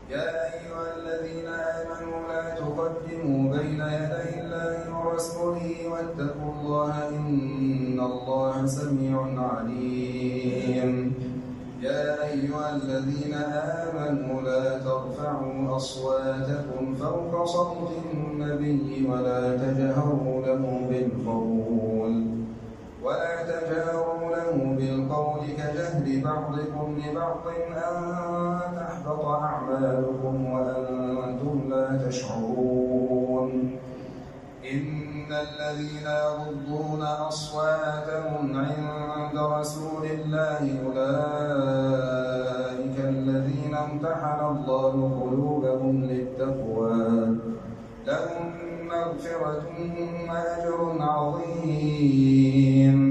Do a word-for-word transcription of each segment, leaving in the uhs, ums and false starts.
يا أيها الذين آمنوا لا تقدموا بين يدي الله ورسوله واتقوا الله إن الله سميع عليم. يا أيها الذين آمنوا لا ترفعوا أصواتكم فوق صوت النبي ولا تجهروا له بالقول ولا تجهروا له بالقول كجهر بعضكم لبعض أن تحبط أعمالكم وأنتم لا تشعرون. إن الذين يغضون أصواتهم عند رسول الله أولئك الذين امتحن الله قلوبهم للتقوى لهم مغفرة وأجر عظيم.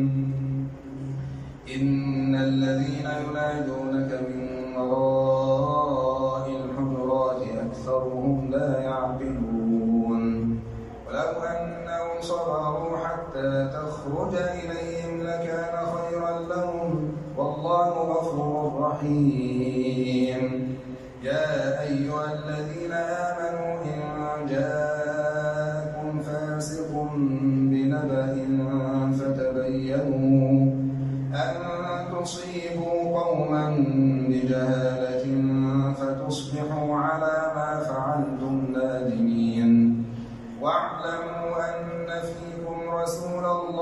إن الذين ينادونك من وراء الحجرات أكثرهم لا يعقلون. ولو أنهم صبروا حتى تخرج إليهم لكان خيرا لهم والله غفور رحيم. يا أيها الذين آمنوا إن جاءكم فاسق بنبأ فتبينوا أن تصيبوا قوما بجهالة فتصبحوا على ما فعلتم نادمين. واعلموا أن فيكم رسول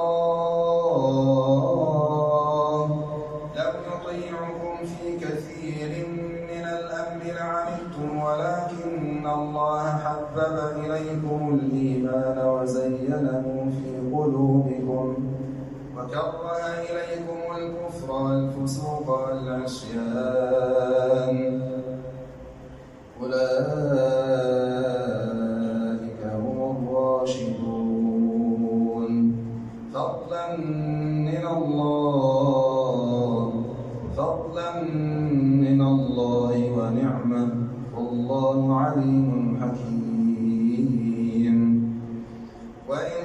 الله لو يطيعكم في كثير من الأمر لعنتم ولكن الله حبب إليكم الإيمان وزينه في قلوبكم وكره إليكم الكفر والفسوق والعصيان أولئك هم الراشدون فضلا من الله فضلا من الله ونعمة والله عليم حكيم. وإن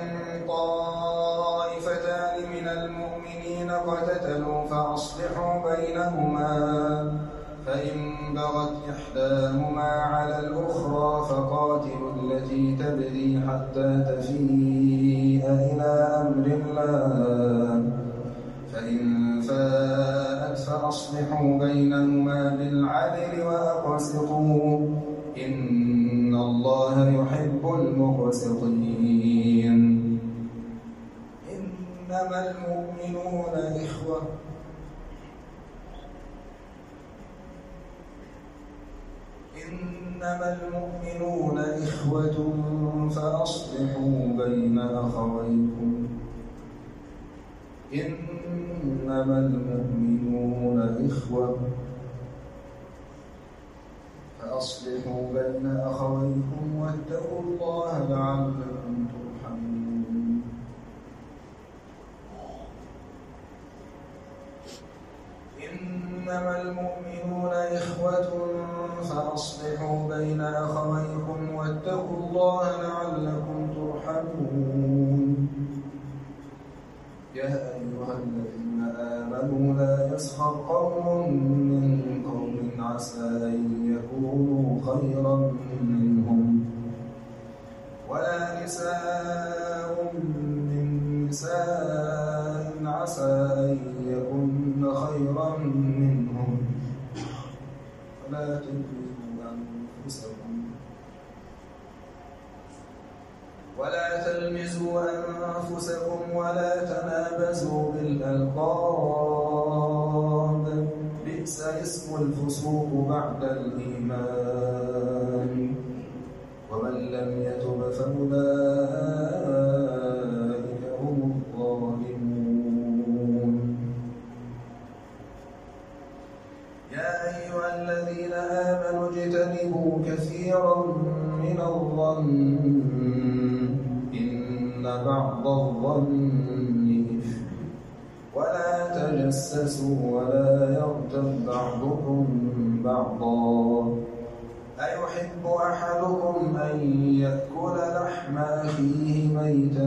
طائفتان من المؤمنين اقتتلوا فأصلحوا بينهما فإن بغت إحداهما على الأخرى فقاتلوا التي تبغي حتى تفيء إلى أمر الله فإن فاءت فأصلحوا بينهما بالعدل وأقسطوا إن الله يحب المقسطين. إنما المؤمنون إخوة إنما المؤمنون إخوة فأصلحوا بين أخويكم إنما المؤمنون إخوة فأصلحوا بين أخويكم واتقوا الله لعلكم ترحمون. إنما المؤمنون إخوة فأصلحوا بين أخويكم واتقوا الله لعلكم ترحمون. يا أيها الذين آمنوا لا يسخر قوم من قوم عسى أن يكونوا خيرا منهم ولا نساء من نساء عسى أن يكن خيرا منهم ولا تلمزوا أنفسكم ولا تلمزوا أنفسكم ولا تنابزوا بالألقاب بئس اسم الفسوق بعد الإيمان ومن لم يتب فأولئك هم الظالمون. يا أيها الذين آمنوا اجتنبوا كثيرا من الظن إن بعض الظن إثم ولا تجسسوا ولا يغتب بعضكم بعضا أيحب أحدكم أن يأكل لحم أخيه ميتا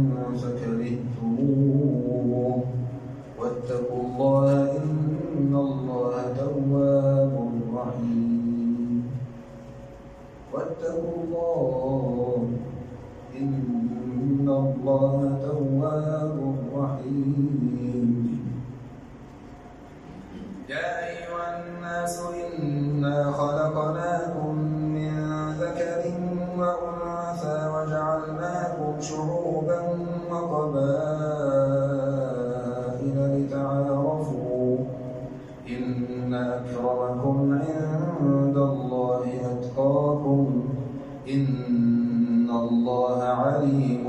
فكرهتموه واتقوا الله إن الله تواب رحيم. واتقوا الله إن الله تواب رحيم. يا أيها الناس إنا خلقناكم من ذكر وأنثى وجعلناكم شعوبا وقبائل لتعارفوا إن أكرمكم عند الله أتقاكم إن الله عليم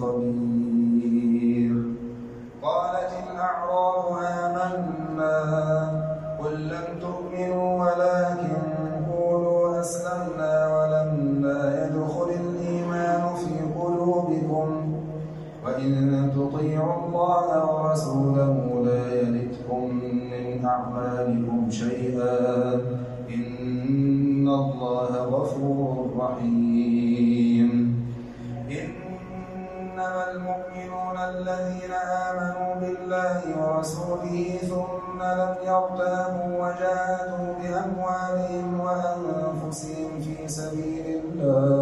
خبير. قالت الأعراب آمنا قل لم تؤمنوا ولكن قولوا أسلمنا ولما يدخل الإيمان في قلوبكم وإن تطيعوا الله ورسوله لا يلتكم من أعمالكم شيئا إن الله غفور رحيم. إنما المؤمنون الذين آمنوا بالله ورسوله ثم لم يرتابوا وجاهدوا بأموالهم وأنفسهم في سبيل الله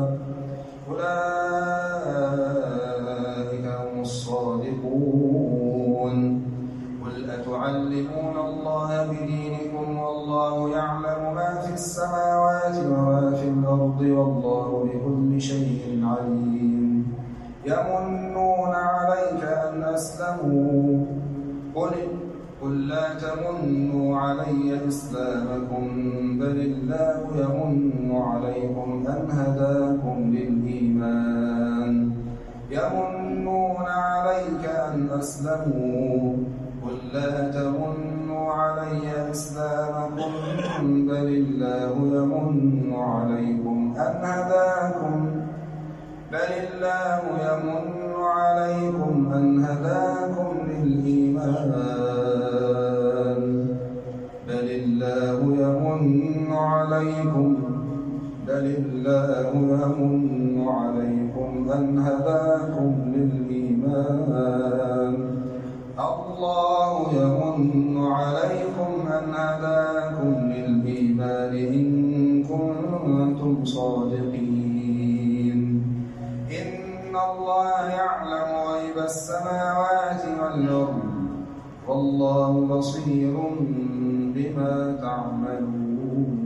أولئك هم الصادقون. قل أتعلمون الله بدينكم والله يعلم ما في السماوات وما في الأرض والله بكل شيء عليم. يمنون عليك أن أسلموا قل قل لا تمنوا علي إسلامكم بل الله يمن عليكم أن هداكم للإيمان. يمنون عليك أن أسلموا قل لا تمنوا علي إسلامكم بل الله يمن عليكم أن هداكم بل الله يمن عليكم أن هداكم للإيمان بل الله يمن عليكم بل الله يمن عليكم أن هداكم للإيمان. الله يمن عليكم أن هداكم للإيمان إن كنتم صادقين. إن الله يعلم غيب السماوات والأرض والله بصير بما تعملون.